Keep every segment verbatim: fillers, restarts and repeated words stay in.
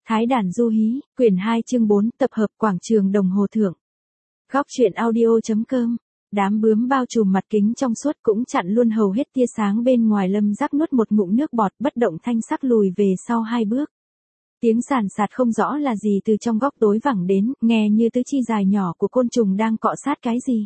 Thái đàn du hí, quyển hai chương bốn, tập hợp quảng trường đồng hồ thượng. Góc truyện audio.com. Đám bướm bao trùm mặt kính trong suốt cũng chặn luôn hầu hết tia sáng bên ngoài. Lâm Giác nuốt một ngụm nước bọt, bất động thanh sắc lùi về sau hai bước. Tiếng sàn sạt không rõ là gì từ trong góc tối vẳng đến, nghe như tứ chi dài nhỏ của côn trùng đang cọ sát cái gì.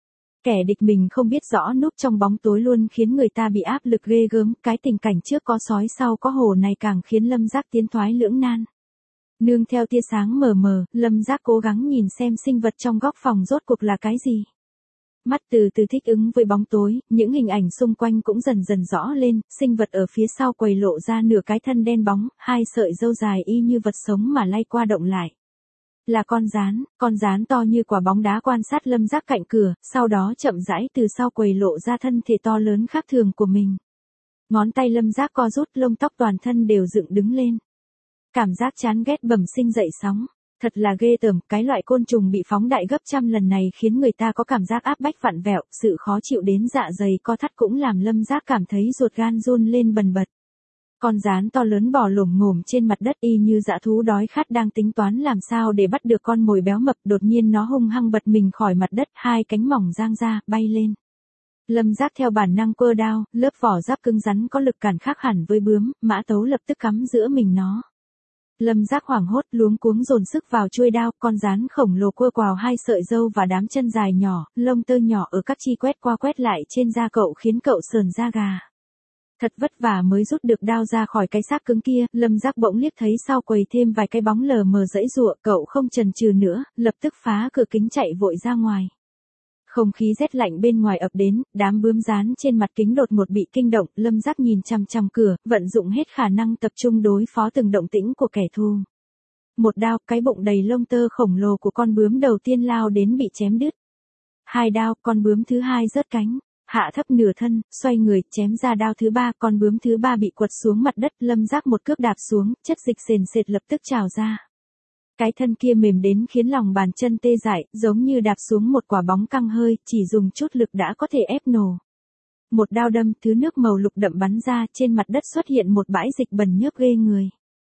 Kẻ địch mình không biết rõ núp trong bóng tối luôn khiến người ta bị áp lực ghê gớm. Cái tình cảnh trước có sói sau có hổ này càng khiến Lâm Giác tiến thoái lưỡng nan. Nương theo tia sáng mờ mờ, Lâm Giác cố gắng nhìn xem sinh vật trong góc phòng rốt cuộc là cái gì. Mắt từ từ thích ứng với bóng tối, những hình ảnh xung quanh cũng dần dần rõ lên. Sinh vật ở phía sau quầy lộ ra nửa cái thân đen bóng, hai sợi râu dài y như vật sống mà lay qua động lại. Là con gián, con gián to như quả bóng đá quan sát Lâm Giác cạnh cửa, sau đó chậm rãi từ sau quầy lộ ra thân thể to lớn khác thường của mình. Ngón tay Lâm Giác co rút, lông tóc toàn thân đều dựng đứng lên. Cảm giác chán ghét bẩm sinh dậy sóng. Thật là ghê tởm, cái loại côn trùng bị phóng đại gấp trăm lần này khiến người ta có cảm giác áp bách vặn vẹo, sự khó chịu đến dạ dày co thắt cũng làm Lâm Giác cảm thấy ruột gan run lên bần bật. Con gián to lớn bò lổm ngổm trên mặt đất y như dã thú đói khát đang tính toán làm sao để bắt được con mồi béo mập, đột nhiên nó hung hăng bật mình khỏi mặt đất, hai cánh mỏng giang ra, bay lên. Lâm Giác theo bản năng quơ đao, lớp vỏ giáp cứng rắn có lực cản khác hẳn với bướm, mã tấu lập tức cắm giữa mình nó. Lâm Giác hoảng hốt luống cuống dồn sức vào chuôi đao, con gián khổng lồ quơ quào hai sợi râu và đám chân dài nhỏ, lông tơ nhỏ ở các chi quét qua quét lại trên da cậu khiến cậu sờn da gà. Thật vất vả mới rút được đao ra khỏi cái xác cứng kia, Lâm Giác bỗng liếc thấy sau quầy thêm vài cái bóng lờ mờ giãy giụa, cậu không chần chừ nữa, lập tức phá cửa kính chạy vội ra ngoài. Không khí rét lạnh bên ngoài ập đến, đám bướm gián trên mặt kính đột ngột bị kinh động, Lâm Giác nhìn chằm chằm cửa, vận dụng hết khả năng tập trung đối phó từng động tĩnh của kẻ thù. Một đao, cái bụng đầy lông tơ khổng lồ của con bướm đầu tiên lao đến bị chém đứt. Hai đao, con bướm thứ hai rớt cánh, hạ thấp nửa thân, xoay người, chém ra đao thứ ba, con bướm thứ ba bị quật xuống mặt đất, Lâm Giác một cước đạp xuống, chất dịch sền sệt lập tức trào ra. Cái thân kia mềm đến khiến lòng bàn chân tê dại, giống như đạp xuống một quả bóng căng hơi, chỉ dùng chút lực đã có thể ép nổ. Một đao đâm, thứ nước màu lục đậm bắn ra, trên mặt đất xuất hiện một bãi dịch bẩn nhớp ghê người.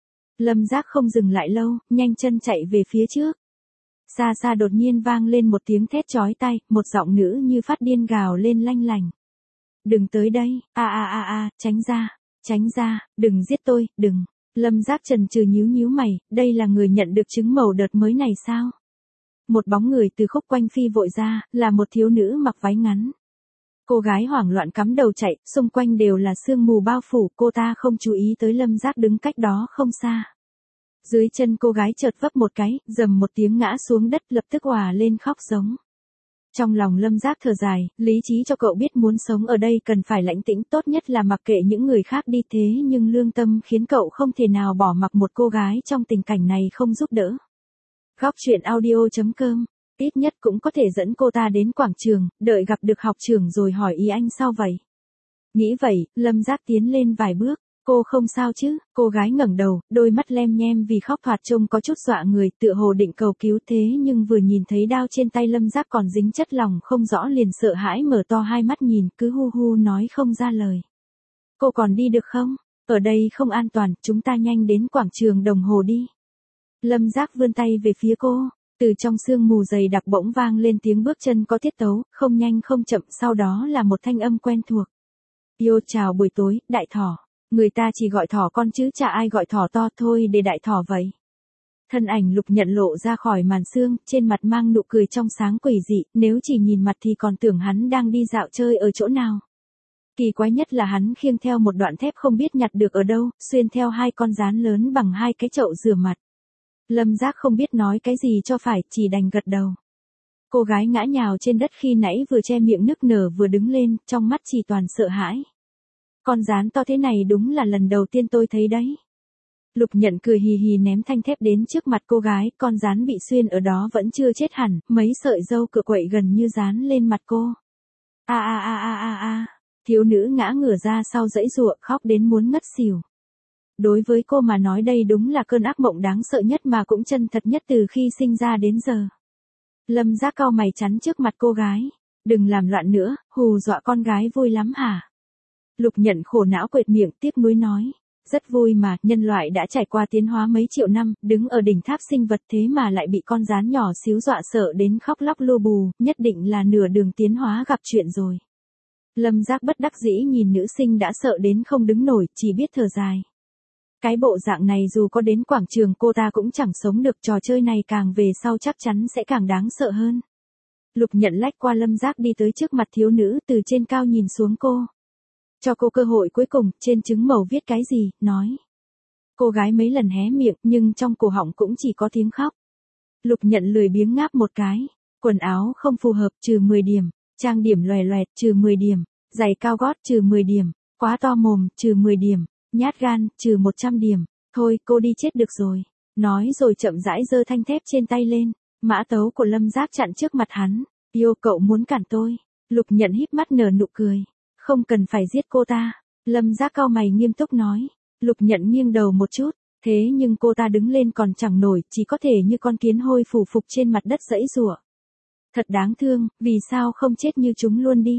Lâm Giác không dừng lại lâu, nhanh chân chạy về phía trước. Xa xa đột nhiên vang lên một tiếng thét chói tai, một giọng nữ như phát điên gào lên lanh lành. Đừng tới đây, a a a a, tránh ra, tránh ra, đừng giết tôi, đừng. Lâm Giác chần chừ nhíu nhíu mày, đây là người nhận được trứng màu đợt mới này sao? Một bóng người từ khúc quanh phi vội ra, là một thiếu nữ mặc váy ngắn. Cô gái hoảng loạn cắm đầu chạy, xung quanh đều là sương mù bao phủ, cô ta không chú ý tới Lâm Giác đứng cách đó không xa. Dưới chân cô gái chợt vấp một cái, rầm một tiếng ngã xuống đất, lập tức òa lên khóc giống. Trong lòng Lâm Giác thở dài, lý trí cho cậu biết muốn sống ở đây cần phải lãnh tĩnh, tốt nhất là mặc kệ những người khác đi, thế nhưng lương tâm khiến cậu không thể nào bỏ mặc một cô gái trong tình cảnh này không giúp đỡ. Góc truyện audio.com, ít nhất cũng có thể dẫn cô ta đến quảng trường, đợi gặp được học trưởng rồi hỏi ý anh sao vậy. Nghĩ vậy, Lâm Giác tiến lên vài bước. Cô không sao chứ? Cô gái ngẩng đầu, đôi mắt lem nhem vì khóc thoạt trông có chút dọa người, tựa hồ định cầu cứu, thế nhưng vừa nhìn thấy đao trên tay Lâm Giác còn dính chất lỏng không rõ liền sợ hãi mở to hai mắt nhìn, cứ hu hu nói không ra lời. Cô còn đi được không? Ở đây không an toàn, chúng ta nhanh đến quảng trường đồng hồ đi. Lâm Giác vươn tay về phía cô, từ trong sương mù dày đặc bỗng vang lên tiếng bước chân có tiết tấu, không nhanh không chậm, sau đó là một thanh âm quen thuộc. Yêu chào buổi tối, đại thỏ. Người ta chỉ gọi thỏ con chứ chả ai gọi thỏ to, thôi để đại thỏ vậy. Thân ảnh Lục Nhận lộ ra khỏi màn sương, trên mặt mang nụ cười trong sáng quỷ dị, nếu chỉ nhìn mặt thì còn tưởng hắn đang đi dạo chơi ở chỗ nào. Kỳ quái nhất là hắn khiêng theo một đoạn thép không biết nhặt được ở đâu, xuyên theo hai con gián lớn bằng hai cái chậu rửa mặt. Lâm Giác không biết nói cái gì cho phải, chỉ đành gật đầu. Cô gái ngã nhào trên đất khi nãy vừa che miệng nức nở vừa đứng lên, trong mắt chỉ toàn sợ hãi. Con gián to thế này đúng là lần đầu tiên tôi thấy đấy. Lục Nhận cười hì hì ném thanh thép đến trước mặt cô gái, con gián bị xuyên ở đó vẫn chưa chết hẳn, mấy sợi râu cựa quậy gần như dán lên mặt cô. A a a a a a, thiếu nữ ngã ngửa ra sau giãy giụa, khóc đến muốn ngất xỉu. Đối với cô mà nói đây đúng là cơn ác mộng đáng sợ nhất mà cũng chân thật nhất từ khi sinh ra đến giờ. Lâm Giác cau mày chắn trước mặt cô gái, đừng làm loạn nữa, hù dọa con gái vui lắm hả? Lục Nhận khổ não quệt miệng tiếc nuối nói, Rất vui mà, nhân loại đã trải qua tiến hóa mấy triệu năm, đứng ở đỉnh tháp sinh vật thế mà lại bị con gián nhỏ xíu dọa sợ đến khóc lóc lu bù, nhất định là nửa đường tiến hóa gặp chuyện rồi. Lâm Giác bất đắc dĩ nhìn nữ sinh đã sợ đến không đứng nổi, chỉ biết thở dài. Cái bộ dạng này dù có đến quảng trường cô ta cũng chẳng sống được, trò chơi này càng về sau chắc chắn sẽ càng đáng sợ hơn. Lục Nhận lách qua Lâm Giác đi tới trước mặt thiếu nữ, từ trên cao nhìn xuống cô. Cho cô cơ hội cuối cùng, trên trứng màu viết cái gì, nói. Cô gái mấy lần hé miệng, nhưng trong cổ họng cũng chỉ có tiếng khóc. Lục Nhận lười biếng ngáp một cái. Quần áo không phù hợp, trừ mười điểm. Trang điểm loè loẹt, trừ mười điểm. Giày cao gót, trừ mười điểm. Quá to mồm, trừ mười điểm. Nhát gan, trừ một trăm điểm. Thôi, cô đi chết được rồi. Nói rồi chậm rãi giơ thanh thép trên tay lên. Mã tấu của Lâm Giác chặn trước mặt hắn. Yêu, cậu muốn cản tôi. Lục Nhận híp mắt nở nụ cười. Không cần phải giết cô ta. Lâm Giác cau mày nghiêm túc nói. Lục Nhận nghiêng đầu một chút. Thế nhưng cô ta đứng lên còn chẳng nổi, chỉ có thể như con kiến hôi phủ phục trên mặt đất giãy giụa. Thật đáng thương, vì sao không chết như chúng luôn đi.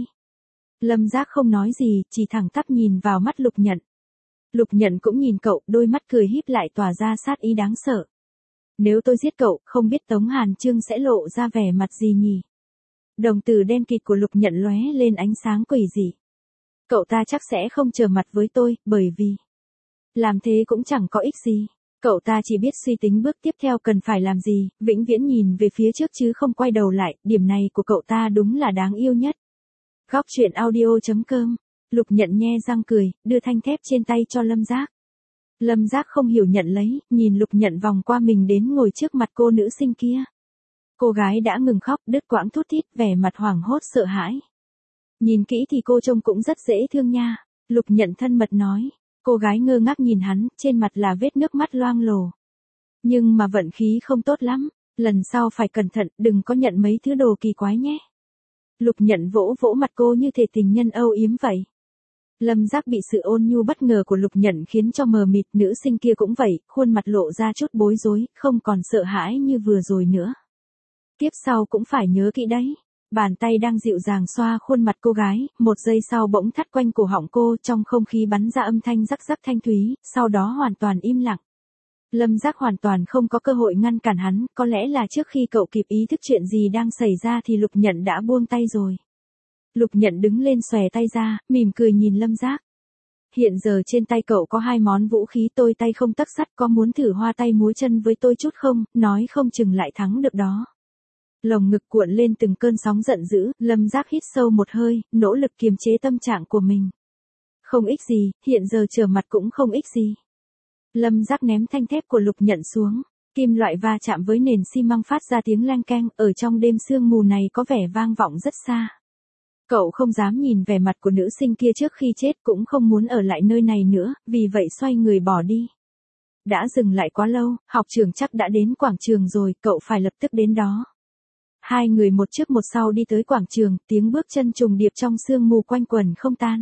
Lâm Giác không nói gì, chỉ thẳng tắp nhìn vào mắt Lục Nhận. Lục Nhận cũng nhìn cậu, đôi mắt cười híp lại tỏa ra sát ý đáng sợ. Nếu tôi giết cậu, không biết Tống Hàn Trương sẽ lộ ra vẻ mặt gì nhỉ? Đồng tử đen kịt của Lục Nhận lóe lên ánh sáng quỷ dị. Cậu ta chắc sẽ không trở mặt với tôi, bởi vì làm thế cũng chẳng có ích gì. Cậu ta chỉ biết suy tính bước tiếp theo cần phải làm gì, vĩnh viễn nhìn về phía trước chứ không quay đầu lại, điểm này của cậu ta đúng là đáng yêu nhất. Góc truyện audio chấm com. Lục Nhận nhe răng cười, đưa thanh thép trên tay cho Lâm Giác. Lâm Giác không hiểu nhận lấy, nhìn Lục Nhận vòng qua mình đến ngồi trước mặt cô nữ sinh kia. Cô gái đã ngừng khóc, đứt quãng thút thít, vẻ mặt hoảng hốt sợ hãi. Nhìn kỹ thì cô trông cũng rất dễ thương nha. Lục Nhận thân mật nói. Cô gái ngơ ngác nhìn hắn, trên mặt là vết nước mắt loang lổ. Nhưng mà vận khí không tốt lắm, lần sau phải cẩn thận, đừng có nhận mấy thứ đồ kỳ quái nhé. Lục Nhận vỗ vỗ mặt cô như thể tình nhân âu yếm vậy. Lâm Giác bị sự ôn nhu bất ngờ của Lục Nhận khiến cho mờ mịt, nữ sinh kia cũng vậy, khuôn mặt lộ ra chút bối rối, không còn sợ hãi như vừa rồi nữa. Tiếp sau cũng phải nhớ kỹ đấy. Bàn tay đang dịu dàng xoa khuôn mặt cô gái, một giây sau bỗng thắt quanh cổ họng cô, trong không khí bắn ra âm thanh rắc rắc thanh thúy, sau đó hoàn toàn im lặng. Lâm Giác hoàn toàn không có cơ hội ngăn cản hắn, có lẽ là trước khi cậu kịp ý thức chuyện gì đang xảy ra thì Lục Nhận đã buông tay rồi. Lục Nhận đứng lên xòe tay ra, mỉm cười nhìn Lâm Giác. Hiện giờ trên tay cậu có hai món vũ khí, tôi tay không tấc sắt, có muốn thử hoa tay múa chân với tôi chút không, nói không chừng lại thắng được đó. Lồng ngực cuộn lên từng cơn sóng giận dữ, Lâm Giác hít sâu một hơi, nỗ lực kiềm chế tâm trạng của mình. Không ích gì, hiện giờ trở mặt cũng không ích gì. Lâm Giác ném thanh thép của Lục Nhận xuống, kim loại va chạm với nền xi măng phát ra tiếng leng keng, ở trong đêm sương mù này có vẻ vang vọng rất xa. Cậu không dám nhìn vẻ mặt của nữ sinh kia trước khi chết, cũng không muốn ở lại nơi này nữa, vì vậy xoay người bỏ đi. Đã dừng lại quá lâu, học trưởng chắc đã đến quảng trường rồi, cậu phải lập tức đến đó. Hai người một trước một sau đi tới quảng trường, tiếng bước chân trùng điệp trong sương mù quanh quẩn không tan.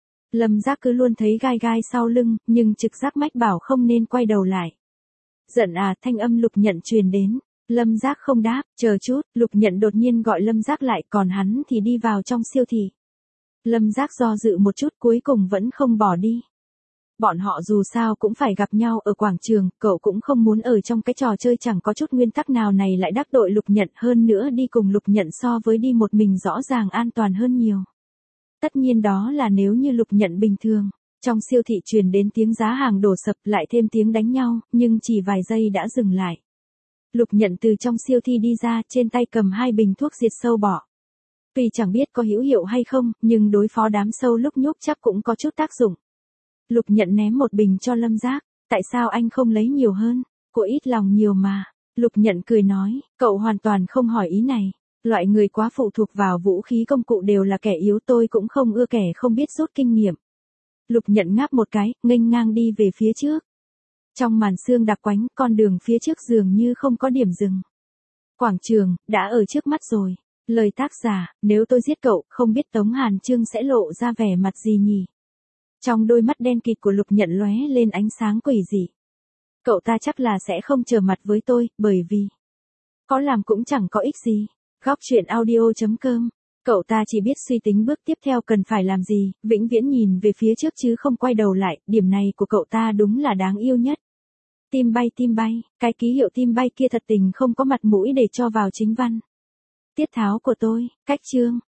Lâm Giác cứ luôn thấy gai gai sau lưng, nhưng trực giác mách bảo không nên quay đầu lại. Giận à, thanh âm Lục Nhận truyền đến. Lâm Giác không đáp, chờ chút, Lục Nhận đột nhiên gọi Lâm Giác lại, còn hắn thì đi vào trong siêu thị. Lâm Giác do dự một chút, cuối cùng vẫn không bỏ đi. Bọn họ dù sao cũng phải gặp nhau ở quảng trường, cậu cũng không muốn ở trong cái trò chơi chẳng có chút nguyên tắc nào này lại đắc tội Lục Nhận, hơn nữa đi cùng Lục Nhận so với đi một mình rõ ràng an toàn hơn nhiều. Tất nhiên đó là nếu như Lục Nhận bình thường. Trong siêu thị truyền đến tiếng giá hàng đổ sập, lại thêm tiếng đánh nhau, nhưng chỉ vài giây đã dừng lại. Lục Nhận từ trong siêu thị đi ra, trên tay cầm hai bình thuốc diệt sâu bọ. Tuy chẳng biết có hữu hiệu hay không, nhưng đối phó đám sâu lúc nhúc chắc cũng có chút tác dụng. Lục Nhận ném một bình cho Lâm Giác. Tại sao anh không lấy nhiều hơn? Cô ít lòng nhiều mà. Lục Nhận cười nói, cậu hoàn toàn không hỏi ý này. Loại người quá phụ thuộc vào vũ khí công cụ đều là kẻ yếu, tôi cũng không ưa kẻ không biết rút kinh nghiệm. Lục Nhận ngáp một cái, nghênh ngang đi về phía trước. Trong màn sương đặc quánh, con đường phía trước dường như không có điểm dừng. Quảng trường, đã ở trước mắt rồi. Lời tác giả, nếu tôi giết cậu, không biết Tống Hàn Trương sẽ lộ ra vẻ mặt gì nhỉ? Trong đôi mắt đen kịt của Lục Nhận lóe lên ánh sáng quỷ dị. Cậu ta chắc là sẽ không trở mặt với tôi, bởi vì có làm cũng chẳng có ích gì. Góc truyện audio chấm com Cậu ta chỉ biết suy tính bước tiếp theo cần phải làm gì, vĩnh viễn nhìn về phía trước chứ không quay đầu lại, điểm này của cậu ta đúng là đáng yêu nhất. Tim bay tim bay, cái ký hiệu tim bay kia thật tình không có mặt mũi để cho vào chính văn. Tiết tháo của tôi, cách chương.